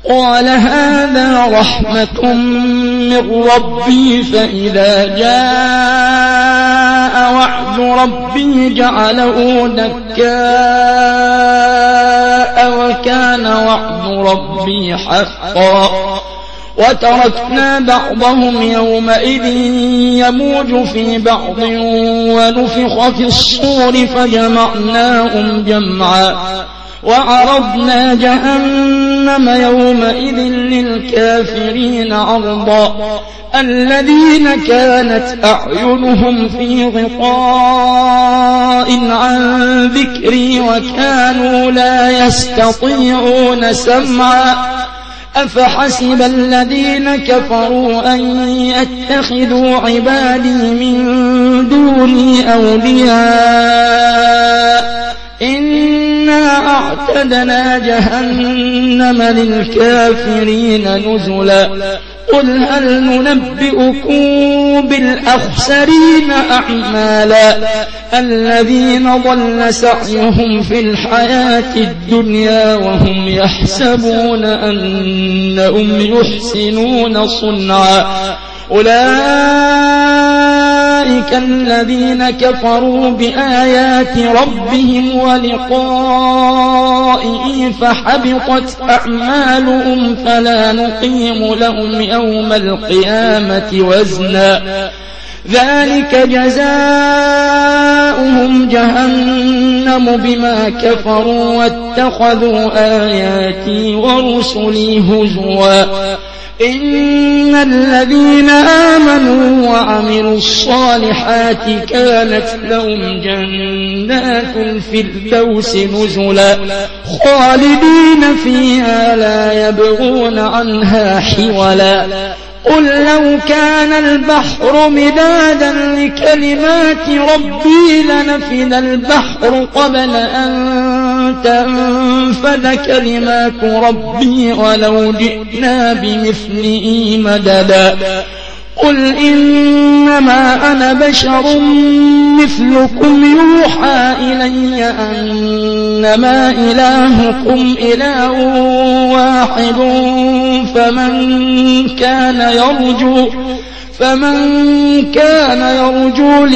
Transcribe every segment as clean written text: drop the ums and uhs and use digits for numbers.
قال هذا رحمة من ربي فإذا جاء وعد ربي جعله دكاء وكان وعد ربي حقا وتركنا بعضهم يومئذ يموج في بعض ونفخ في الصور فجمعناهم جمعا وعرضنا جهنم يومئذ للكافرين عرضا الذين كانت أعينهم في غطاء عن ذكري وكانوا لا يستطيعون سمعا أفحسب الذين كفروا أن يتخذوا عبادي من دوني أولياء إنا أعتدنا جهنم للكافرين نزلا قل هل ننبئكم بالأخسرين أعمالا الذين ضل سعيهم في الحياة الدنيا وهم يحسبون أنهم يحسنون صنعا أولئك الذين كفروا بآيات ربهم ولقائه فحبطت أعمالهم فلا نقيم لهم يوم القيامة وزنا ذلك جزاؤهم جهنم بما كفروا واتخذوا آياتي ورسلي هزوا إن الذين آمنوا وعملوا الصالحات كانت لهم جنات الفردوس نزلا خالدين فيها لا يبغون عنها حولا قل لو كان البحر مدادا لكلمات ربي لنفد البحر قبل أن تنفد كلمات ربي ولو جئنا بمثله مددا قل إنما أنا بشر مثلكم يوحى إلي أنما إلهكم إله واحد فمن كان يرجو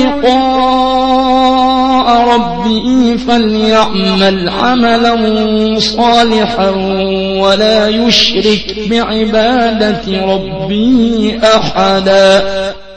لقاء ربه فليعمل عملا صالحا ولا يشرك بعبادة ربه أحدا.